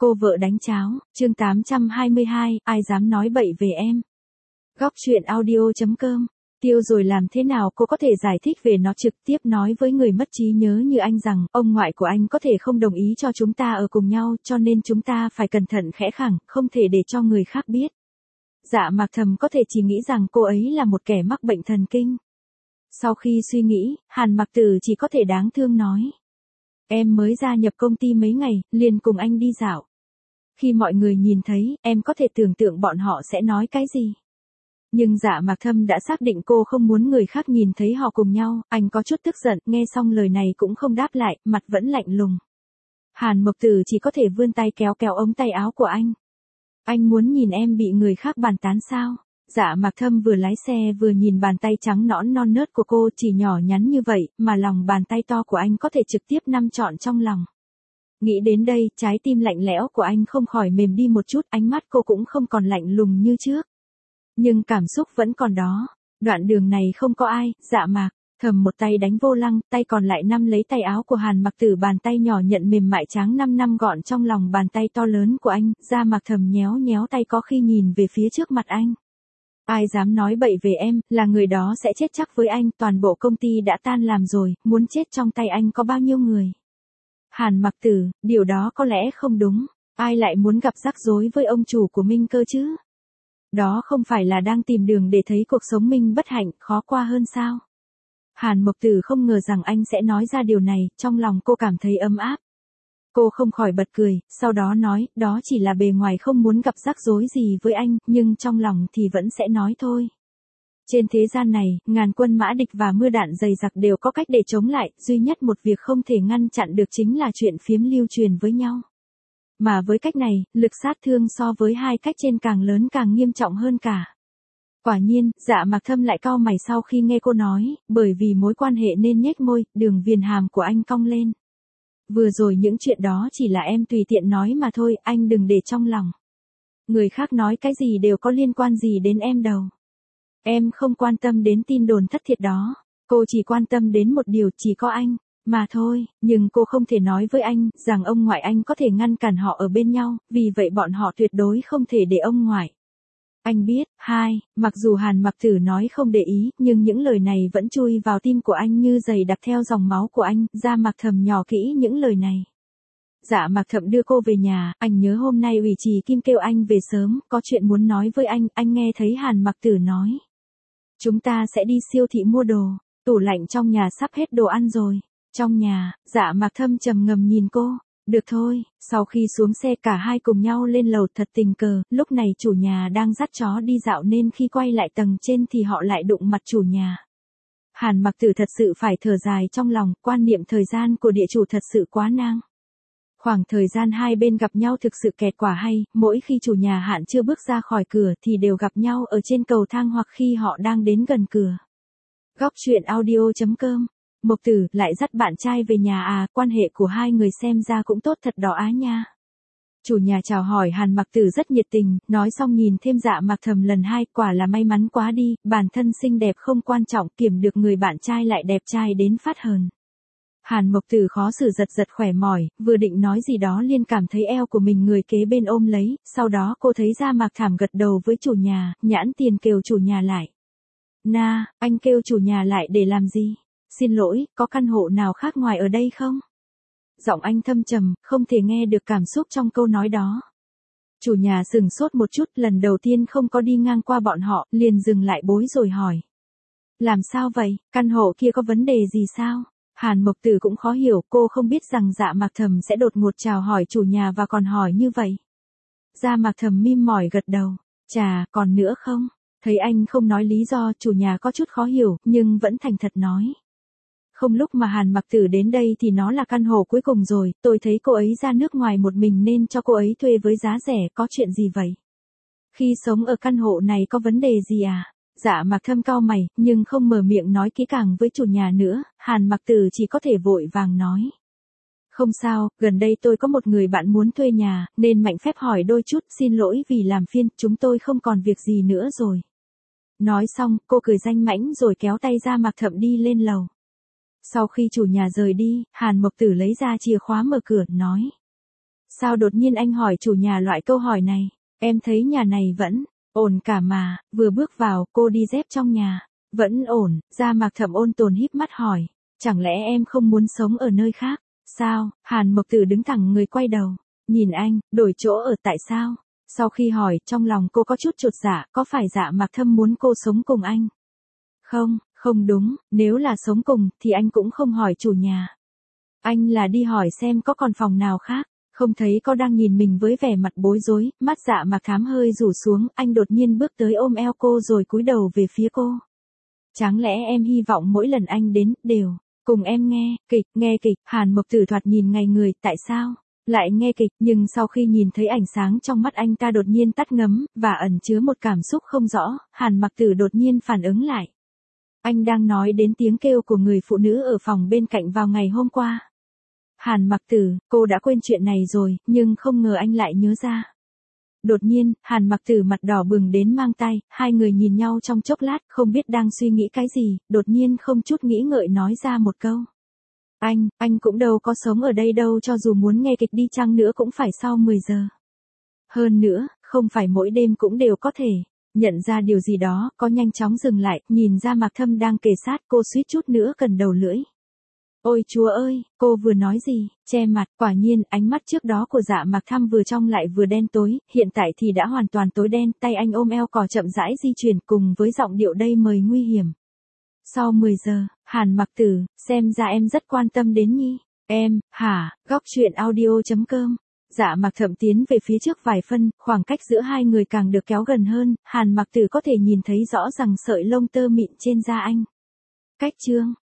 Cô vợ đánh cháo, chương 822, ai dám nói bậy về em. Góc chuyện audio.com. Tiêu rồi làm thế nào cô có thể giải thích về nó trực tiếp nói với người mất trí nhớ như anh rằng ông ngoại của anh có thể không đồng ý cho chúng ta ở cùng nhau, cho nên chúng ta phải cẩn thận khẽ khàng, không thể để cho người khác biết. Dạ Mạc Thầm có thể chỉ nghĩ rằng cô ấy là một kẻ mắc bệnh thần kinh. Sau khi suy nghĩ, Hàn Mặc Tử chỉ có thể đáng thương nói. Em mới gia nhập công ty mấy ngày, liền cùng anh đi dạo. Khi mọi người nhìn thấy, em có thể tưởng tượng bọn họ sẽ nói cái gì. Nhưng Dạ Mạc Thâm đã xác định cô không muốn người khác nhìn thấy họ cùng nhau, anh có chút tức giận, nghe xong lời này cũng không đáp lại, mặt vẫn lạnh lùng. Hàn Mộc Tử chỉ có thể vươn tay kéo kéo ống tay áo của anh. Anh muốn nhìn em bị người khác bàn tán sao? Dạ Mạc Thâm vừa lái xe vừa nhìn bàn tay trắng nõn non nớt của cô, chỉ nhỏ nhắn như vậy, mà lòng bàn tay to của anh có thể trực tiếp nắm trọn trong lòng. Nghĩ đến đây, trái tim lạnh lẽo của anh không khỏi mềm đi một chút, ánh mắt cô cũng không còn lạnh lùng như trước. Nhưng cảm xúc vẫn còn đó. Đoạn đường này không có ai, Dạ Mạc Thầm một tay đánh vô lăng, tay còn lại nắm lấy tay áo của Hàn Mặc Tử, bàn tay nhỏ nhận mềm mại trắng năm gọn trong lòng bàn tay to lớn của anh. Dạ Mạc Thầm nhéo nhéo tay có khi nhìn về phía trước mặt anh. Ai dám nói bậy về em, là người đó sẽ chết chắc với anh, toàn bộ công ty đã tan làm rồi, muốn chết trong tay anh có bao nhiêu người. Hàn Mặc Tử, điều đó có lẽ không đúng, ai lại muốn gặp rắc rối với ông chủ của Minh cơ chứ? Đó không phải là đang tìm đường để thấy cuộc sống Minh bất hạnh, khó qua hơn sao? Hàn Mộc Tử không ngờ rằng anh sẽ nói ra điều này, trong lòng cô cảm thấy ấm áp. Cô không khỏi bật cười, sau đó nói, đó chỉ là bề ngoài không muốn gặp rắc rối gì với anh, nhưng trong lòng thì vẫn sẽ nói thôi. Trên thế gian này, ngàn quân mã địch và mưa đạn dày dặc đều có cách để chống lại, duy nhất một việc không thể ngăn chặn được chính là chuyện phiếm lưu truyền với nhau. Mà với cách này, lực sát thương so với hai cách trên càng lớn càng nghiêm trọng hơn cả. Quả nhiên, Dạ Mạc Thâm lại cau mày sau khi nghe cô nói, bởi vì mối quan hệ nên nhếch môi, đường viền hàm của anh cong lên. Vừa rồi những chuyện đó chỉ là em tùy tiện nói mà thôi, anh đừng để trong lòng. Người khác nói cái gì đều có liên quan gì đến em đâu. Em không quan tâm đến tin đồn thất thiệt đó, cô chỉ quan tâm đến một điều, chỉ có anh, mà thôi. Nhưng cô không thể nói với anh, rằng ông ngoại anh có thể ngăn cản họ ở bên nhau, vì vậy bọn họ tuyệt đối không thể để ông ngoại. Anh biết, mặc dù Hàn Mặc Tử nói không để ý, nhưng những lời này vẫn chui vào tim của anh như giày đặc theo dòng máu của anh. Dạ Mạc Thầm nhỏ kỹ những lời này. Dạ Mạc Thầm đưa cô về nhà, anh nhớ hôm nay ủy trì Kim kêu anh về sớm, có chuyện muốn nói với anh nghe thấy Hàn Mặc Tử nói. Chúng ta sẽ đi siêu thị mua đồ, tủ lạnh trong nhà sắp hết đồ ăn rồi. Trong nhà, Dạ Mạc Thâm trầm ngâm nhìn cô. Được thôi, sau khi xuống xe cả hai cùng nhau lên lầu, thật tình cờ, lúc này chủ nhà đang dắt chó đi dạo nên khi quay lại tầng trên thì họ lại đụng mặt chủ nhà. Hàn Mặc Tử thật sự phải thở dài trong lòng, quan niệm thời gian của địa chủ thật sự quá nang. Khoảng thời gian hai bên gặp nhau thực sự kẹt quả hay, mỗi khi chủ nhà Hạn chưa bước ra khỏi cửa thì đều gặp nhau ở trên cầu thang hoặc khi họ đang đến gần cửa. Góc chuyện audio.com. Mộc Tử lại dắt bạn trai về nhà à, quan hệ của hai người xem ra cũng tốt thật đó á nha. Chủ nhà chào hỏi Hàn Mặc Tử rất nhiệt tình, nói xong nhìn thêm Dạ Mạc Thầm lần hai, quả là may mắn quá đi, bản thân xinh đẹp không quan trọng, kiểm được người bạn trai lại đẹp trai đến phát hờn. Hàn Mộc Tử khó xử giật khỏe mỏi, vừa định nói gì đó liền cảm thấy eo của mình người kế bên ôm lấy, sau đó cô thấy Dạ Mạc Thảm gật đầu với chủ nhà, nhãn tiền kêu chủ nhà lại. Anh kêu chủ nhà lại để làm gì? Xin lỗi, có căn hộ nào khác ngoài ở đây không? Giọng anh thâm trầm, không thể nghe được cảm xúc trong câu nói đó. Chủ nhà sửng sốt một chút, lần đầu tiên không có đi ngang qua bọn họ, liền dừng lại bối rồi hỏi. Làm sao vậy, căn hộ kia có vấn đề gì sao? Hàn Mộc Tử cũng khó hiểu, cô không biết rằng Dạ Mạc Thầm sẽ đột ngột chào hỏi chủ nhà và còn hỏi như vậy. Dạ Mạc Thầm mím mỏi gật đầu. Chà, còn nữa không? Thấy anh không nói lý do, chủ nhà có chút khó hiểu, nhưng vẫn thành thật nói. Không, lúc mà Hàn Mặc Tử đến đây thì nó là căn hộ cuối cùng rồi, tôi thấy cô ấy ra nước ngoài một mình nên cho cô ấy thuê với giá rẻ, có chuyện gì vậy? Khi sống ở căn hộ này có vấn đề gì à? Dạ Mạc Thâm cau mày, nhưng không mở miệng nói kỹ càng với chủ nhà nữa, Hàn Mặc Tử chỉ có thể vội vàng nói. Không sao, gần đây tôi có một người bạn muốn thuê nhà, nên mạnh phép hỏi đôi chút, xin lỗi vì làm phiền, chúng tôi không còn việc gì nữa rồi. Nói xong, cô cười danh mãnh rồi kéo tay Dạ Mạc Thầm đi lên lầu. Sau khi chủ nhà rời đi, Hàn Mộc Tử lấy ra chìa khóa mở cửa, nói. Sao đột nhiên anh hỏi chủ nhà loại câu hỏi này? Em thấy nhà này vẫn ổn cả mà, vừa bước vào, cô đi dép trong nhà. Vẫn ổn, da Mạc Thậm ôn tồn híp mắt hỏi. Chẳng lẽ em không muốn sống ở nơi khác? Sao? Hàn Mộc Tử đứng thẳng người quay đầu. Nhìn anh, đổi chỗ ở tại sao? Sau khi hỏi, trong lòng cô có chút chột dạ, có phải Dạ Mạc Thâm muốn cô sống cùng anh? Không, không đúng, nếu là sống cùng, thì anh cũng không hỏi chủ nhà. Anh là đi hỏi xem có còn phòng nào khác. Không thấy có đang nhìn mình với vẻ mặt bối rối, mắt Dạ Mạc Thám hơi rủ xuống, anh đột nhiên bước tới ôm eo cô rồi cúi đầu về phía cô. Chẳng lẽ em hy vọng mỗi lần anh đến, đều cùng em nghe kịch, Hàn Mộc Tử thoạt nhìn ngây người, tại sao? Lại nghe kịch, nhưng sau khi nhìn thấy ánh sáng trong mắt anh ta đột nhiên tắt ngấm, và ẩn chứa một cảm xúc không rõ, Hàn Mặc Tử đột nhiên phản ứng lại. Anh đang nói đến tiếng kêu của người phụ nữ ở phòng bên cạnh vào ngày hôm qua. Hàn Mặc Tử, cô đã quên chuyện này rồi, nhưng không ngờ anh lại nhớ ra. Đột nhiên, Hàn Mặc Tử mặt đỏ bừng đến mang tay, hai người nhìn nhau trong chốc lát, không biết đang suy nghĩ cái gì, đột nhiên không chút nghĩ ngợi nói ra một câu. Anh cũng đâu có sống ở đây đâu, cho dù muốn nghe kịch đi chăng nữa cũng phải sau 10 giờ. Hơn nữa, không phải mỗi đêm cũng đều có thể. Nhận ra điều gì đó, có nhanh chóng dừng lại, nhìn ra Mạc Thâm đang kề sát, cô suýt chút nữa cần đầu lưỡi. Ôi chúa ơi, cô vừa nói gì? Che mặt, quả nhiên, ánh mắt trước đó của Dạ Mạc Thâm vừa trong lại vừa đen tối, hiện tại thì đã hoàn toàn tối đen, tay anh ôm eo cò chậm rãi di chuyển cùng với giọng điệu đầy mời nguy hiểm. Sau 10 giờ, Hàn Mặc Tử, xem ra em rất quan tâm đến Nhi. Em, hả? Góc truyện audio.com. Dạ Mạc Thậm tiến về phía trước vài phân, khoảng cách giữa hai người càng được kéo gần hơn, Hàn Mặc Tử có thể nhìn thấy rõ rằng sợi lông tơ mịn trên da anh. Cách chương